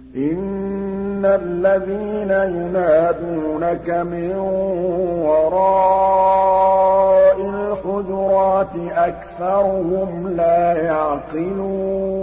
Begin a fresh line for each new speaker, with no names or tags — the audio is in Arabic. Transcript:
إِنَّ الَّذِينَ يُنَادُونَكَ مِن وَرَاءِ الْحُجُرَاتِ أَكْثَرُهُمْ لَا يَعْقِلُونَ